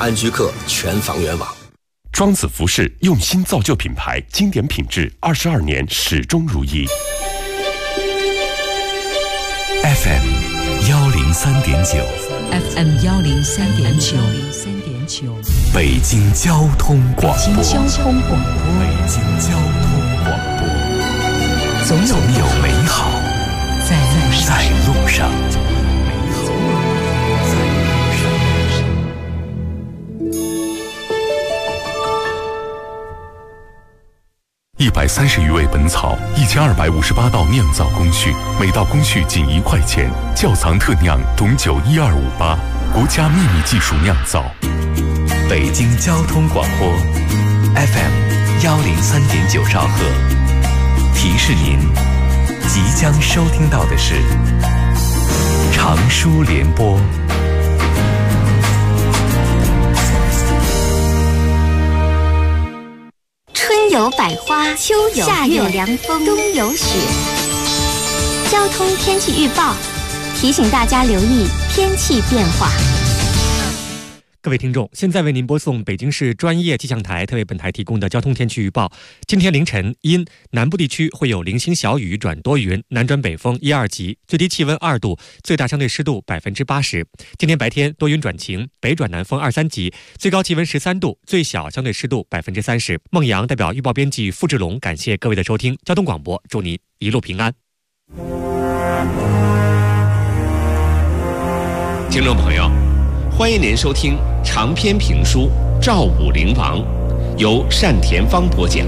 安居客全房源网。 庄子服饰用心造就品牌，经典品质22年始终如一。 FM 103.9 FM 103.9 北京交通广播。 北京交通广播。总有美好在路上。 130余味本草，1258道酿造工序，每道工序仅1块钱。窖藏特酿董酒12588，国家秘密技术酿造。 北京交通广播 FM 103.9兆赫，提示您即将收听到的是长舒联播。 春有百花，秋有夏有凉风，冬有雪。交通天气预报提醒大家留意天气变化。 各位听众，现在为您播送北京市专业气象台特为本台提供的交通天气预报。今天凌晨因南部地区会有零星小雨转多云，南转北风1、2级，最低气温2度，最大相对湿度80%。今天白天多云转晴，北转南风2、3级，最高气温13度，最小相对湿度30%。孟阳代表预报编辑付志龙，感谢各位的收听。交通广播祝您一路平安。 听众朋友，欢迎您收听长篇评书《赵武灵王》，由单田芳播讲。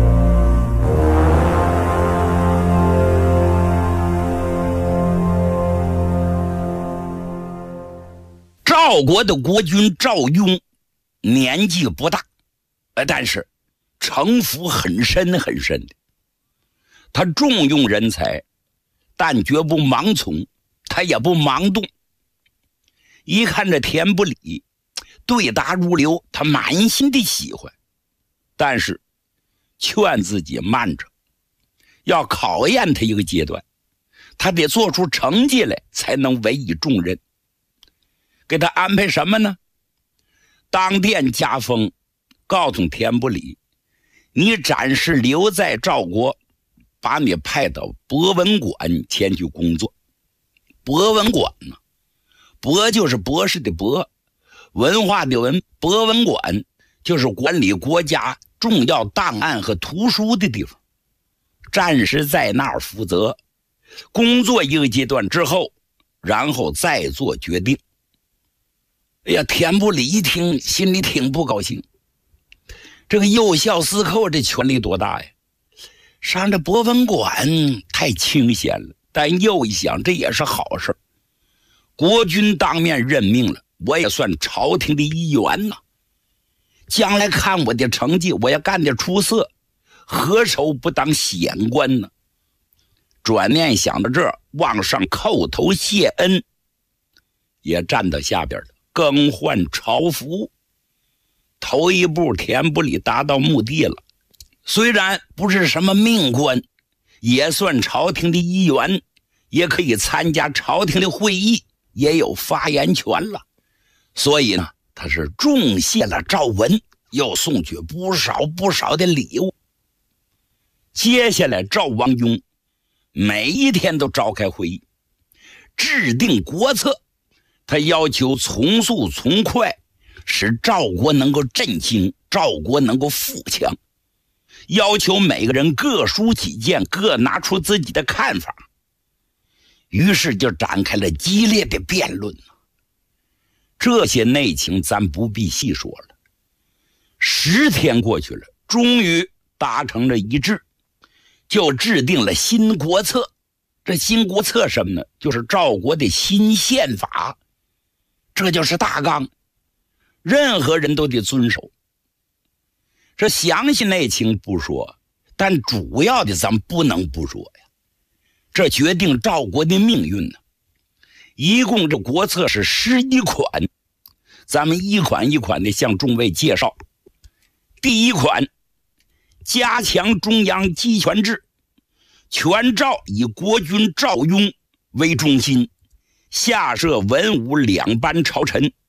赵国的国君赵雍年纪不大，但是城府很深很深的。他重用人才，但绝不盲从，他也不盲动。一看这田不礼对答如流，他满心的喜欢，但是劝自己慢着，要考验他一个阶段，他得做出成绩来才能委以重任。给他安排什么呢？当殿加封，告诉田不礼，你暂时留在赵国，把你派到博文馆前去工作。博文馆呢，博就是博士的博，文化的文，博文馆就是管理国家重要档案和图书的地方。暂时在那儿负责工作一个阶段之后，然后再做决定。哎呀，田不礼一听心里挺不高兴，这个幼校司寇这权力多大呀，上这博文馆太清闲了，但又一想这也是好事，国君当面任命了，我也算朝廷的一员呐。将来看我的成绩，我也干得出色，何愁不当显官呢？转念想到这儿，往上叩头谢恩，也站到下边了，更换朝服。头一步田不礼达到目的了，虽然不是什么命官，也算朝廷的一员，也可以参加朝廷的会议，也有发言权了。所以呢，他是重谢了赵文，又送去不少的礼物。接下来赵王雍每一天都召开会议，制定国策。他要求从速从快，使赵国能够振兴，赵国能够富强。要求每个人各抒己见，各拿出自己的看法。于是就展开了激烈的辩论。这些内情咱不必细说了。10天过去了，终于达成了一致，就制定了新国策。这新国策什么呢？就是赵国的新宪法，这就是大纲，任何人都得遵守。这详细内情不说，但主要的咱不能不说呀。这决定赵国的命运呢。一共这国策是11款，咱们一款一款的向众位介绍。第一款，加强中央集权制，全赵以国君赵雍为中心，下设文武2班朝臣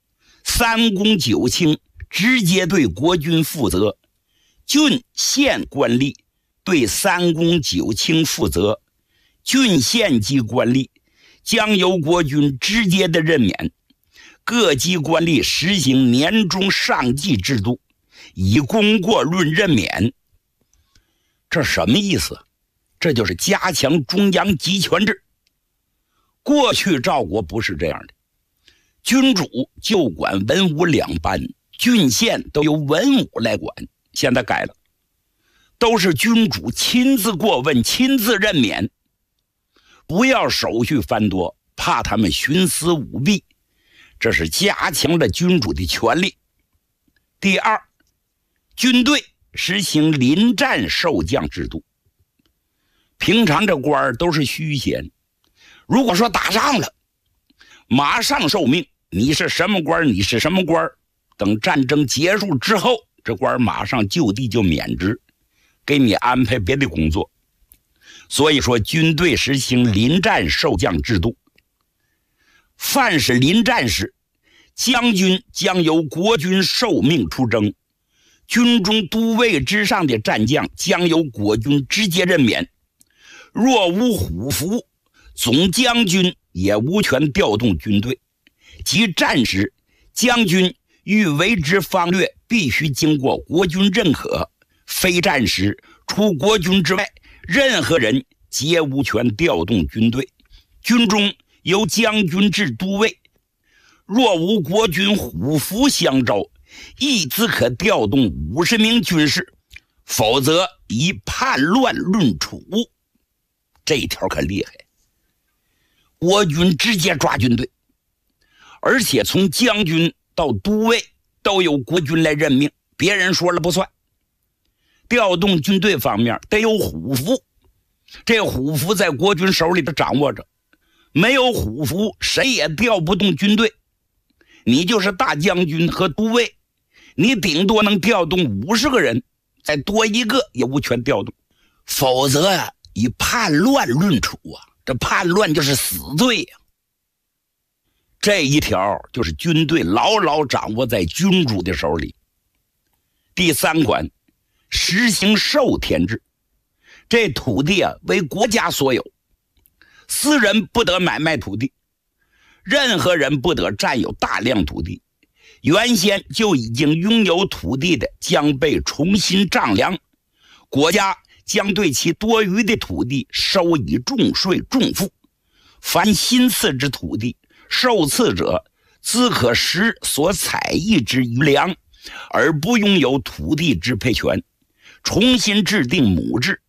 三公九卿直接对国军负责，郡县官吏对三公九卿负责，郡县级官吏将由国军直接的任免，各级官吏实行年终上计制度，以功过论任免。这什么意思？这就是加强中央集权制。过去赵国不是这样的，君主就管文武两班，郡县都由文武来管。现在改了，都是君主亲自过问，亲自任免，不要手续繁多，怕他们徇私舞弊，这是加强了君主的权力。第二，军队实行临战授将制度。平常这官儿都是虚衔，如果说打仗了，马上受命，你是什么官你是什么官，等战争结束之后，这官马上就地就免职，给你安排别的工作。所以说军队实行临战授将制度，凡是临战时，将军将由国军受命出征，军中都尉之上的战将将由国军直接任免。若无虎符，总将军也无权调动军队。即战时，将军欲为之方略，必须经过国军认可；非战时，除国军之外，任何人皆无权调动军队。军中由将军至都尉，若无国军虎符相招，亦自可调动50名军士，否则以叛乱论处。这一条可厉害，国军直接抓军队，而且从将军到都尉都由国军来任命，别人说了不算。调动军队方面得有虎符，这虎符在国军手里头掌握着，没有虎符谁也调不动军队。你就是大将军和都尉，你顶多能调动50个人，再多一个也无权调动，否则呀，以叛乱论处啊，这叛乱就是死罪呀。这一条就是军队牢牢掌握在君主的手里。第三款，实行授田制，这土地啊为国家所有，私人不得买卖土地，任何人不得占有大量土地，原先就已经拥有土地的将被重新丈量，国家将对其多余的土地收以重税重赋，凡新赐之土地，受赐者自可使所采邑之余粮，而不拥有土地支配权。重新制定亩制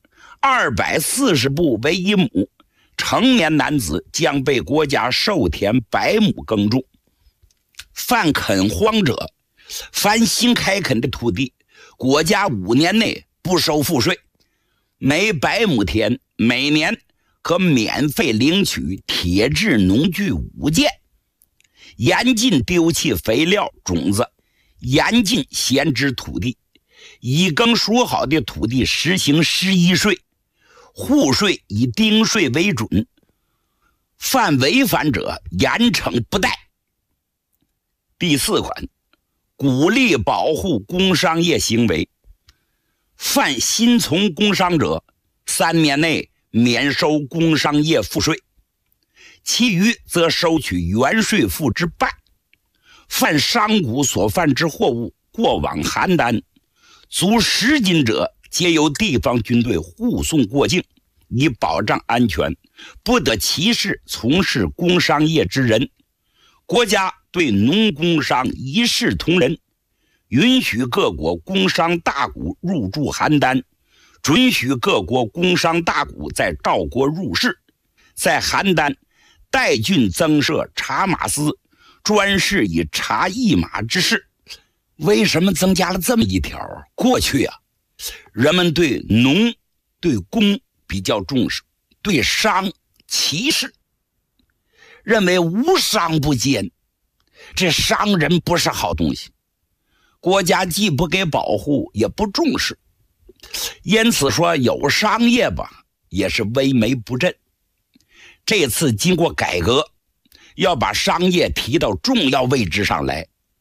，240步为1亩，成年男子将被国家授田100亩耕种。犯垦荒者，凡新开垦的土地，国家5年内不收赋税，每100亩田每年可免费领取铁制农具5件，严禁丢弃肥料种子，严禁闲置土地，已耕熟好的土地实行11税，户税以丁税为准，犯违反者严惩不贷。第四款，鼓励保护工商业行为，犯新从工商者3年内免收工商业赋税，其余则收取原税赋之半。犯商贾所犯之货物过往邯郸足10斤者，皆由地方军队护送过境，以保障安全，不得歧视从事工商业之人。国家对农工商一视同仁，允许各国工商大贾入驻邯郸，准许各国工商大贾在赵国入仕，在邯郸代郡增设茶马司，专事以茶驿马之事。为什么增加了这么一条？过去啊，人们对农对工比较重视，对商歧视，认为无商不奸，这商人不是好东西，国家既不给保护也不重视，因此说有商业吧也是微眉不振。这次经过改革，要把商业提到重要位置上来，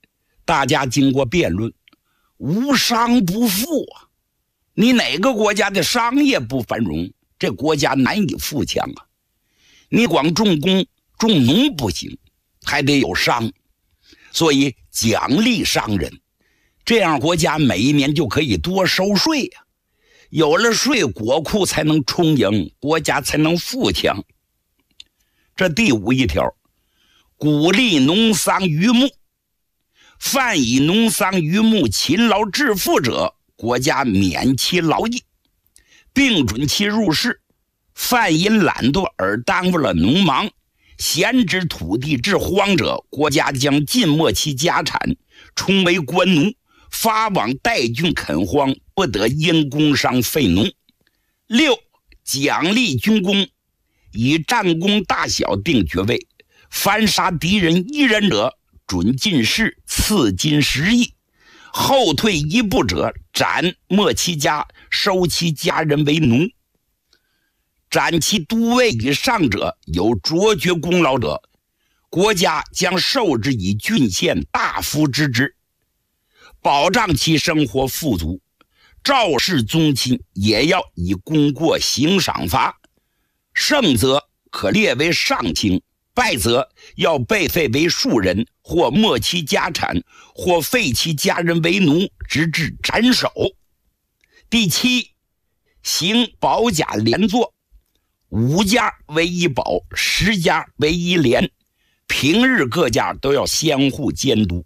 大家经过辩论，无商不富啊！你哪个国家的商业不繁荣，这国家难以富强啊！你光重工重农不行，还得有商，所以奖励商人，这样国家每一年就可以多收税呀。有了税，国库才能充盈，国家才能富强。这第51条，鼓励农桑渔牧，凡以农桑渔牧勤劳致富者，国家免其劳役，并准其入仕。凡因懒惰而耽误了农忙，闲置土地致荒者，国家将尽没其家产，充为官奴，发往代郡垦荒，不得因工伤废农。6. 奖励军功，以战功大小定爵位，凡杀敌人1人者，准进士，赐金10亿；后退1步者，斩没其家，收其家人为奴。斩其都尉以上者，有卓绝功劳者，国家将授之以郡县大夫之职，保障其生活富足。赵氏宗亲也要以功过行赏罚，胜则可列为上卿，败则要被废为庶人，或没其家产，或废其家人为奴，直至斩首。第7，行保甲连坐，5家为一保，10家为一连，平日各家都要相互监督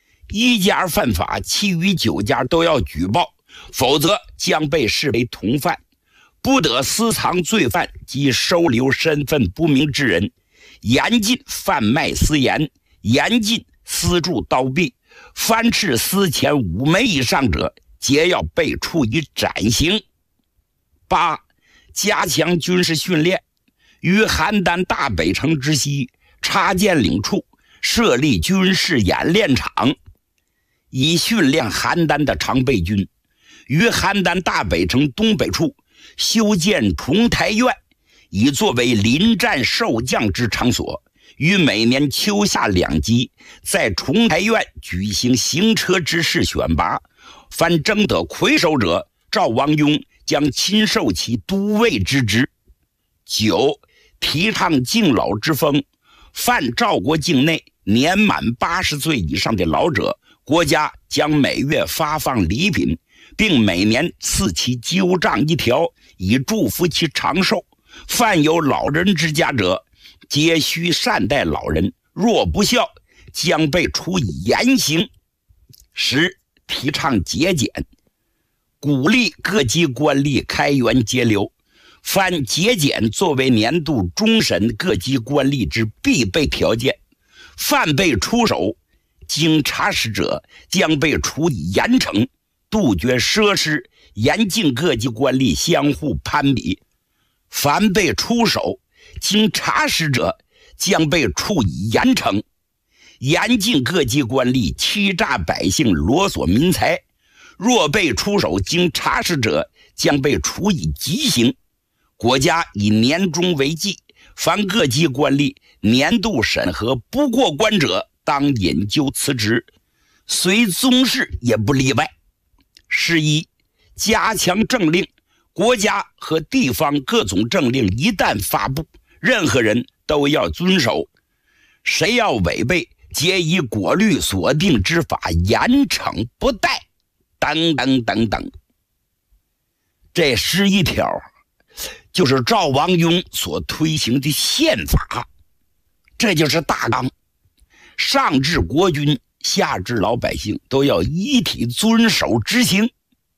，1家犯法，其余9家都要举报，否则将被视为同犯，不得私藏罪犯及收留身份不明之人，严禁贩卖私盐，严禁私铸刀币，凡持私钱5枚以上者，皆要被处以斩刑。8. 加强军事训练，于邯郸大北城之西插剑岭处设立军事演练场，以训练邯郸的常备军。于邯郸大北城东北处修建重台院，以作为临战授将之场所。于每年秋夏2季，在重台院举行行车之试选拔，凡争得魁首者，赵王雍将亲授其都尉之职。9. 提倡敬老之风，凡赵国境内年满80岁以上的老者，国家将每月发放礼品，并每年赐其鸠杖1条，以祝福其长寿。凡有老人之家者，皆须善待老人，若不孝，将被处以严刑。10. 提倡节俭，鼓励各级官吏开源节流，凡节俭作为年度终审各级官吏之必备条件。犯被出手经查实者，将被处以严惩，杜绝奢侈，严禁各级官吏相互攀比。凡被出手经查实者，将被处以严惩，严禁各级官吏欺诈百姓，罗索民财。若被出手经查实者，将被处以极刑。国家以年终为计，凡各级官吏年度审核不过关者，当引咎辞职，随宗室也不例外。11. 加强政令，国家和地方各种政令一旦发布，任何人都要遵守，谁要违背，皆以国律所定之法严惩不贷，等等等等。这11条就是赵王雍所推行的宪法，这就是大纲，上至国君，下至老百姓都要一体遵守执行。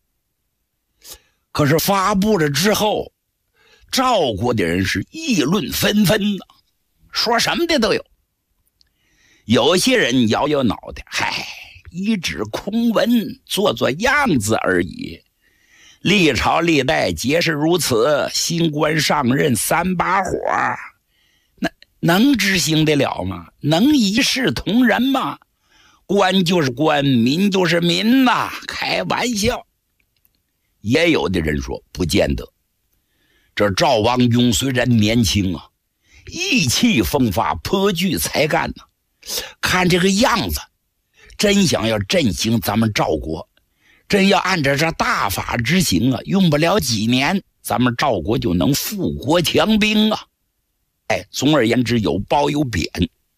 可是发布了之后，赵国的人是议论纷纷的，说什么的都有。有些人摇摇脑袋，嗨，一纸空文，做做样子而已。历朝历代皆是如此，新官上任3把火，那能执行得了吗？能一视同仁吗？官就是官，民就是民呐，开玩笑。也有的人说不见得，这赵王雍虽然年轻啊，意气风发，颇具才干呐，看这个样子真想要振兴咱们赵国，真要按照这大法执行啊，用不了几年，咱们赵国就能富国强兵啊！哎，总而言之，有褒有贬，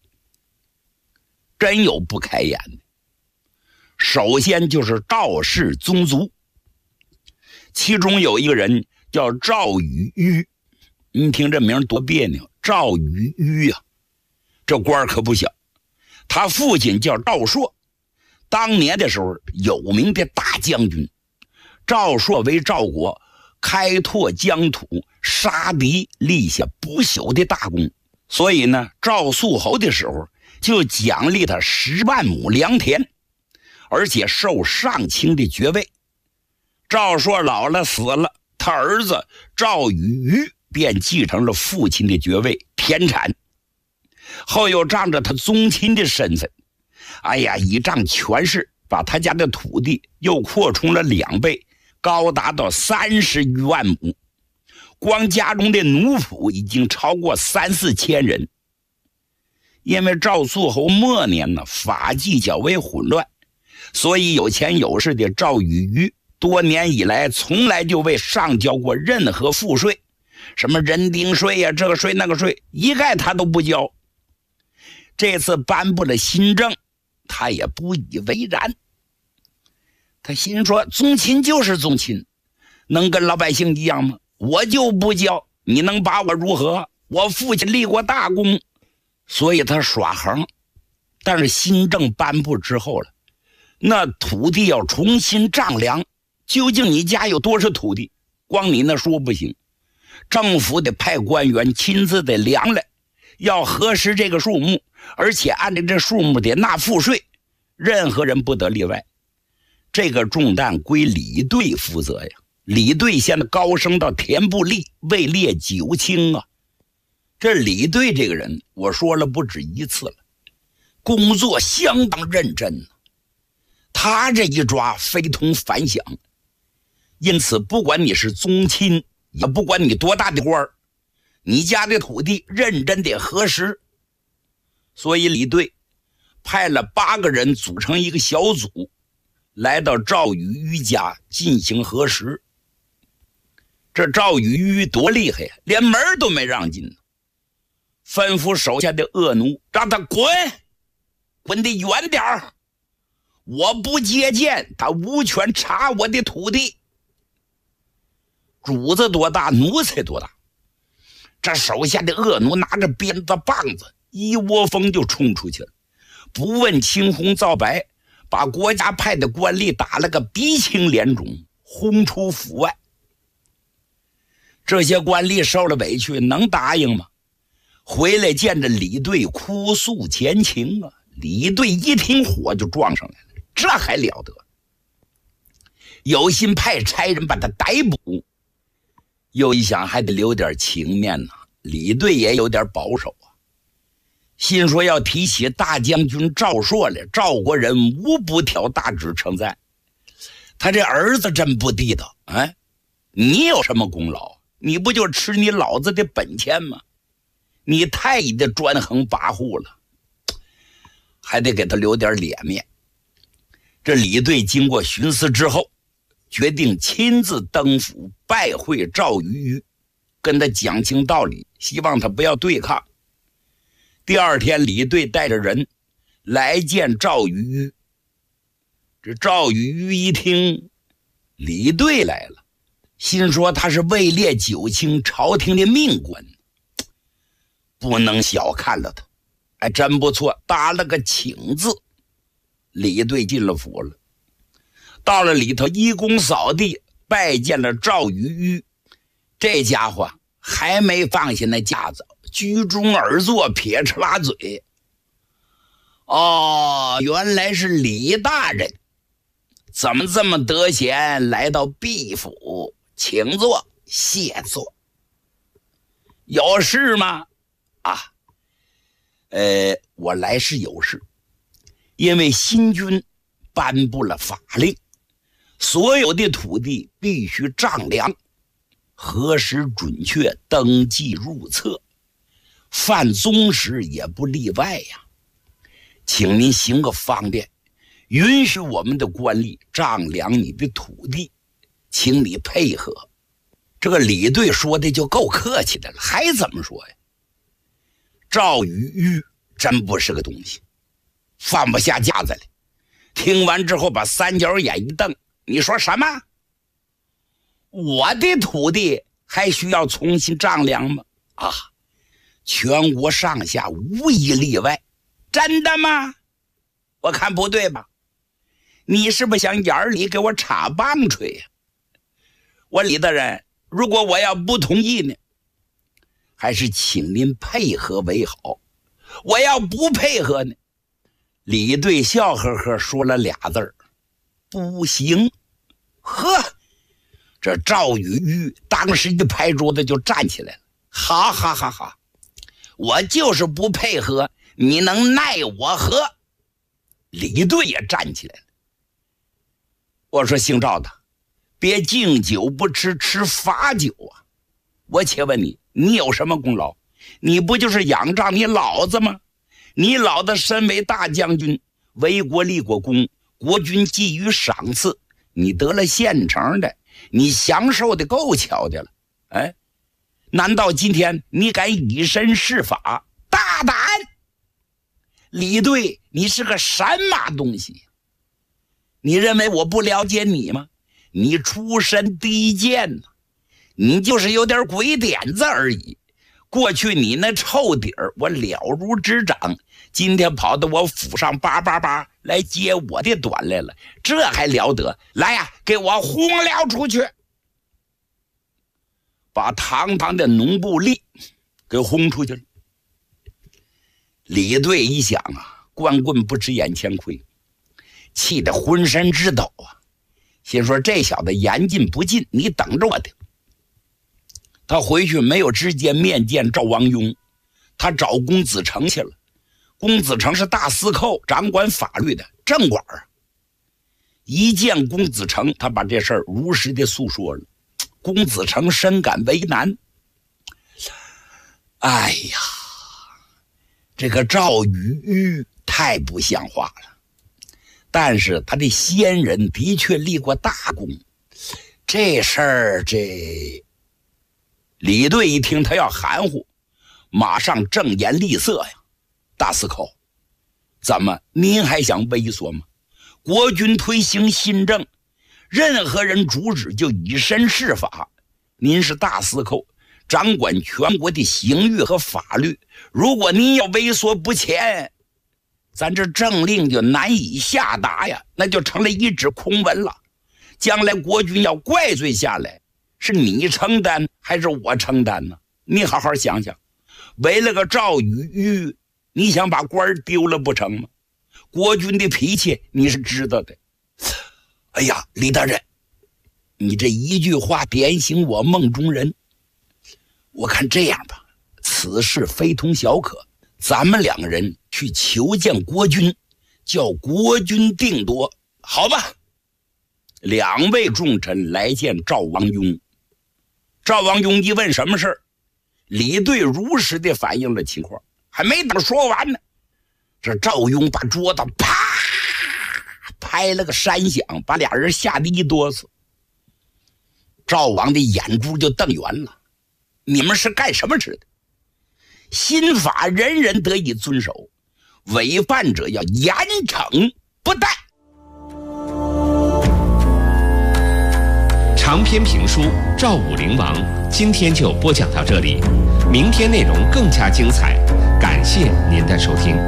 真有不开眼的。首先就是赵氏宗族，其中有一个人叫赵禹盂，你听这名多别扭，赵禹盂啊，这官可不小。他父亲叫赵朔，当年的时候有名的大将军。赵朔为赵国开拓疆土，杀敌，立下不朽的大功。所以呢，赵肃侯的时候就奖励他10万亩良田，而且授上卿的爵位。赵朔老了死了，他儿子赵禹盂便继承了父亲的爵位田产，后又仗着他宗亲的身份，哎呀，倚仗权势，把他家的土地又扩充了2倍，高达到30余万亩。光家中的奴仆已经超过3、4千人。因为赵肃侯末年呢，法纪较为混乱，所以有钱有势的赵禹盂多年以来从来就未上交过任何赋税，什么人丁税呀，这个税那个税，一概他都不交。这次颁布了新政，他也不以为然。他心说，宗亲就是宗亲，能跟老百姓一样吗？我就不交，你能把我如何？我父亲立过大功。所以他耍横。但是新政颁布之后了，那土地要重新丈量，究竟你家有多少土地？光你那说不行，政府得派官员亲自得量来，要核实这个数目，而且按照这数目得纳赋税，任何人不得例外。这个重担归李队负责呀。李队现在高升到田部吏，位列9卿啊。这李队这个人，我说了不止一次了，工作相当认真，他这一抓非同凡响。因此不管你是宗亲，也不管你多大的官儿，你家的土地认真得核实。所以李队派了8个人组成一个小组，来到赵禹盂家进行核实。这赵禹盂多厉害呀，连门都没让进，吩咐手下的恶奴让他滚得远点儿，我不接见，他无权查我的土地。主子多大，奴才多大。这手下的恶奴拿着鞭子棒子，一窝蜂就冲出去了，不问青红皂白，把国家派的官吏打了个鼻青脸肿，轰出府外。这些官吏受了委屈，能答应吗？回来见着李队哭诉前情啊！李队一听火就撞上来了，这还了得？有心派差人把他逮捕，又一想还得留点情面呢。李队也有点保守啊，心说要提起大将军赵朔来，赵国人无不挑大指称赞。他这儿子真不地道啊！你有什么功劳？你不就吃你老子的本钱吗？你太的专横跋扈了，还得给他留点脸面。这李队经过寻思之后，决定亲自登府拜会赵禹盂，跟他讲清道理，希望他不要对抗。第2天，李队带着人来见赵禹盂。这赵禹盂一听李队来了，心说他是位列9卿，朝廷的命官，不能小看了他。哎，真不错，搭了个请字。李队进了府了，到了里头一躬扫地，拜见了赵禹盂。这家伙还没放下那架子，居中而坐，撇着拉嘴。哦，原来是李大人，怎么这么得闲来到毕府？请坐，谢坐。有事吗？啊，我来是有事，因为新君颁布了法令，所有的土地必须丈量，核实准确，登记入册，犯宗时也不例外呀。请您行个方便， 允许我们的官吏丈量你的土地，请你配合。这个李队说的就够客气的了，还怎么说呀？赵宇玉真不是个东西，放不下架子来。听完之后把三角眼一瞪，你说什么？我的土地还需要重新丈量吗？啊，全国上下无一例外。真的吗？我看不对吧？你是不是想眼里给我插棒槌呀？我李大人，如果我要不同意呢，还是请您配合为好。我要不配合呢，李队笑呵呵说了俩字儿：不行。呵，这赵宇玉当时一拍桌子就站起来了，哈哈哈哈！我就是不配合，你能奈我何？李队也站起来了。我说姓赵的，别敬酒不吃吃罚酒啊！我且问你，你有什么功劳？你不就是仰仗你老子吗？你老子身为大将军，为国立过功，国军给予赏赐，你得了现成的，你享受的够瞧的了。哎，难道今天你敢以身试法？大胆！李队，你是个什么东西？你认为我不了解你吗？你出身低贱呐，你就是有点鬼点子而已。过去你那臭底儿我了如指掌，今天跑到我府上叭来接我的短来了，这还了得？来呀，给我轰了出去！把堂堂的农部吏给轰出去了。李队一想啊，光棍不知眼前亏，气得浑身直抖啊，心说这小子言尽不尽，你等着我的。他回去没有直接面见赵王庸，他找公子成去了。公子成是大司寇，掌管法律的正管啊。一见公子成，他把这事儿如实的诉说了。公子成深感为难。哎呀，这个赵宇玉太不像话了，但是他的先人的确立过大功，这事儿李队一听他要含糊，马上正言厉色呀。大司寇，怎么您还想猥琐吗？国军推行新政，任何人主旨就以身试法。您是大司寇，掌管全国的刑狱和法律，如果您要猥琐不前，咱这政令就难以下达呀，那就成了一纸空文了。将来国军要怪罪下来，是你承担还是我承担呢？你好好想想，为了个赵宇玉，你想把官丢了不成吗？国军的脾气你是知道的。哎呀，李大人，你这一句话点醒我梦中人。我看这样吧，此事非同小可，咱们两个人去求见国军，叫国军定夺，好吧？两位重臣来见赵王庸。赵王庸一问什么事儿，李队如实的反映了情况，还没等说完呢，这赵庸把桌子啪拍了个山响，把俩人吓得一哆嗦。赵王的眼珠就瞪圆了，你们是干什么吃的？新法人人得以遵守，违犯者要严惩不贷。 长篇评书《赵武灵王》今天就播讲到这里，明天内容更加精彩，感谢您的收听。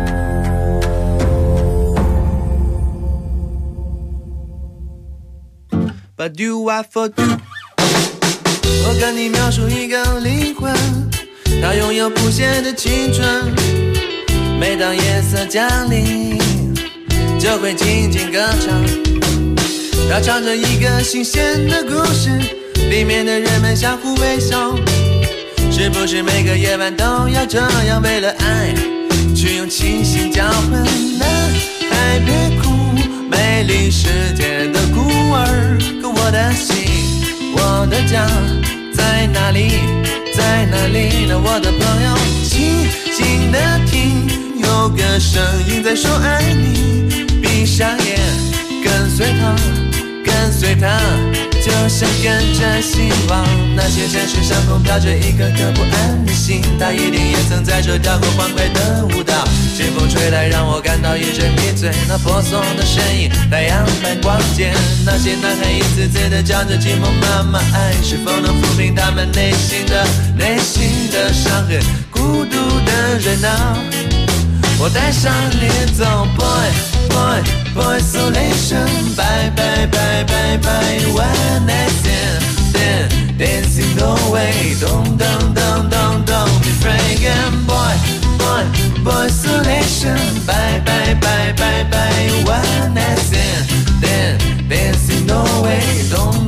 But do I for do？ 我跟你描述一个灵魂，它拥有不懈的青春。每当夜色降临，就会静静歌唱。它唱着一个新鲜的故事，里面的人们相互微笑。是不是每个夜晚都要这样，为了爱去用清醒交换？男孩别哭，美丽世界的孤儿，可我的心，我的家在哪里？在哪里呢？我的朋友，静静的听， 有个声音在说爱你，闭上眼跟随它，跟随它，就像跟着希望。那些城市上空飘着一颗颗不安的心，它一定也曾在这跳过欢快的舞蹈。清风吹来让我感到一阵迷醉，那婆娑的身影，太阳般光洁。那些男孩一次次地叫着寂寞妈妈，爱是否能抚平他们内心的伤痕，孤独的热闹。我带上你走 Boy Isolation Bye bye bye bye bye One night stand Dancing no way Don't be frightened Boy Isolation Bye bye bye bye bye One night stand Dancing no way Don't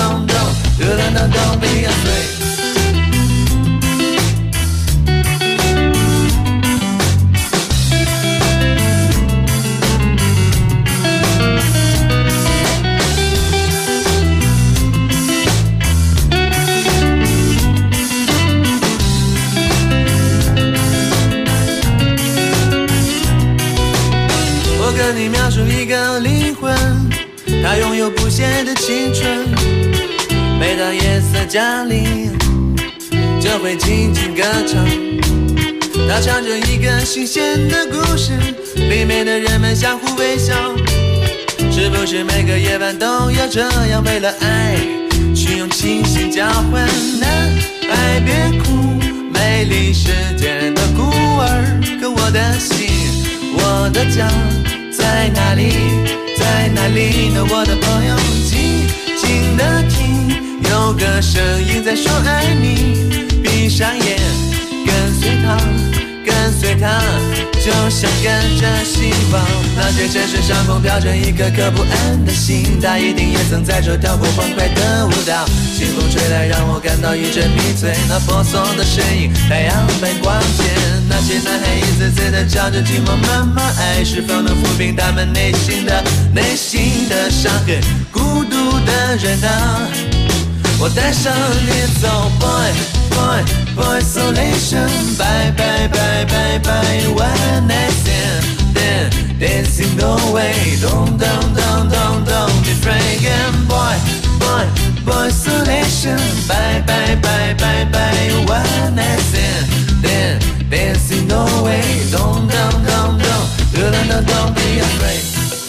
be afraid跟你描述一个灵魂，它拥有不懈的青春。每当夜色降临，就会轻轻歌唱。它唱着一个新鲜的故事，里面的人们相互微笑。是不是每个夜晚都要这样，为了爱去用清醒交换？爱别哭，美丽世界的孤儿。可我的心，我的家在哪里？在哪里呢？我的朋友，静静地听，有个声音在说爱你。闭上眼，跟随它，跟随它，就像跟着希望。那些城市上空飘着一颗颗不安的心，它一定也曾在这跳过欢快的舞蹈。清风吹来，让我感到一阵迷醉。那婆娑的身影，太阳般光洁。那些男孩一次次地叫着寂寞妈妈，爱是否能抚平他们内心的伤痕，孤独的人啊，我带上你走 Boy Isolation Bye bye bye bye bye One night stand Dancing no way Don't be frightened Boy Isolation Bye bye bye bye bye One night stand Dancing no way Don't be afraid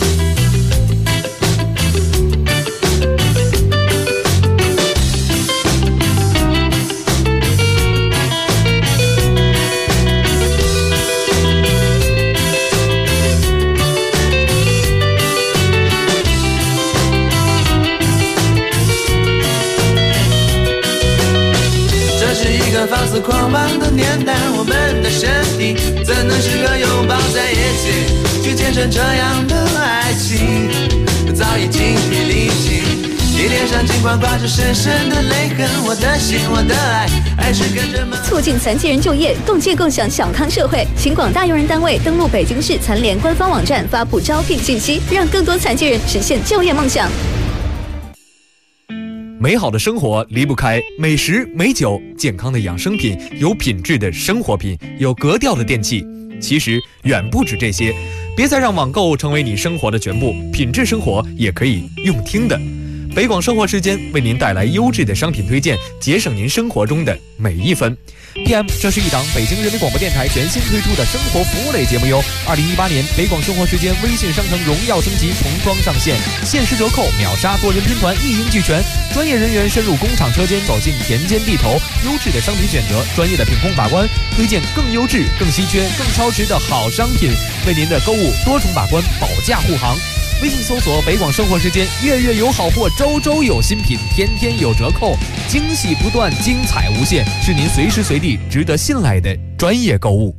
放肆狂妄的年代，我们的身体怎能时刻拥抱在一起，去见证这样的爱情，早已精疲力尽。你脸上尽管挂着深深的泪痕，我的心，我的爱，还是跟着促进残疾人就业，共建共享小康社会。请广大用人单位登录北京市残联官方网站，发布招聘信息，让更多残疾人实现就业梦想。 美好的生活离不开美食美酒，健康的养生品，有品质的生活品，有格调的电器。其实远不止这些，别再让网购成为你生活的全部，品质生活也可以用听的。北广生活时间为您带来优质的商品推荐，节省您生活中的每一分。PM， 这是一档北京人民广播电台全新推出的生活服务类节目哟。2018年北广生活时间微信商城荣耀升级重装上线，限时折扣，秒杀多人拼团，一应俱全。专业人员深入工厂车间，走进田间地头，优质的商品选择，专业的品控把关，推荐更优质、更稀缺、更超值的好商品，为您的购物多重把关，保价护航。微信搜索北广生活时间，月月有好货，周周有新品，天天有折扣，惊喜不断，精彩无限，是您随时随地值得信赖的专业购物。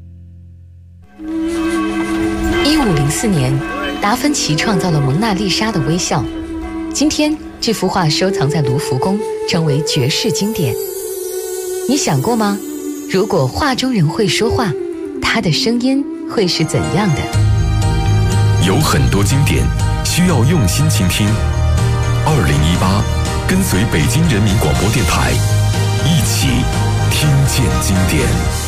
1504年，达芬奇创造了蒙娜丽莎的微笑。今天，这幅画收藏在卢浮宫，成为绝世经典。你想过吗？如果画中人会说话，他的声音会是怎样的？ 有很多经典需要用心倾听。2018，跟随北京人民广播电台，一起听见经典。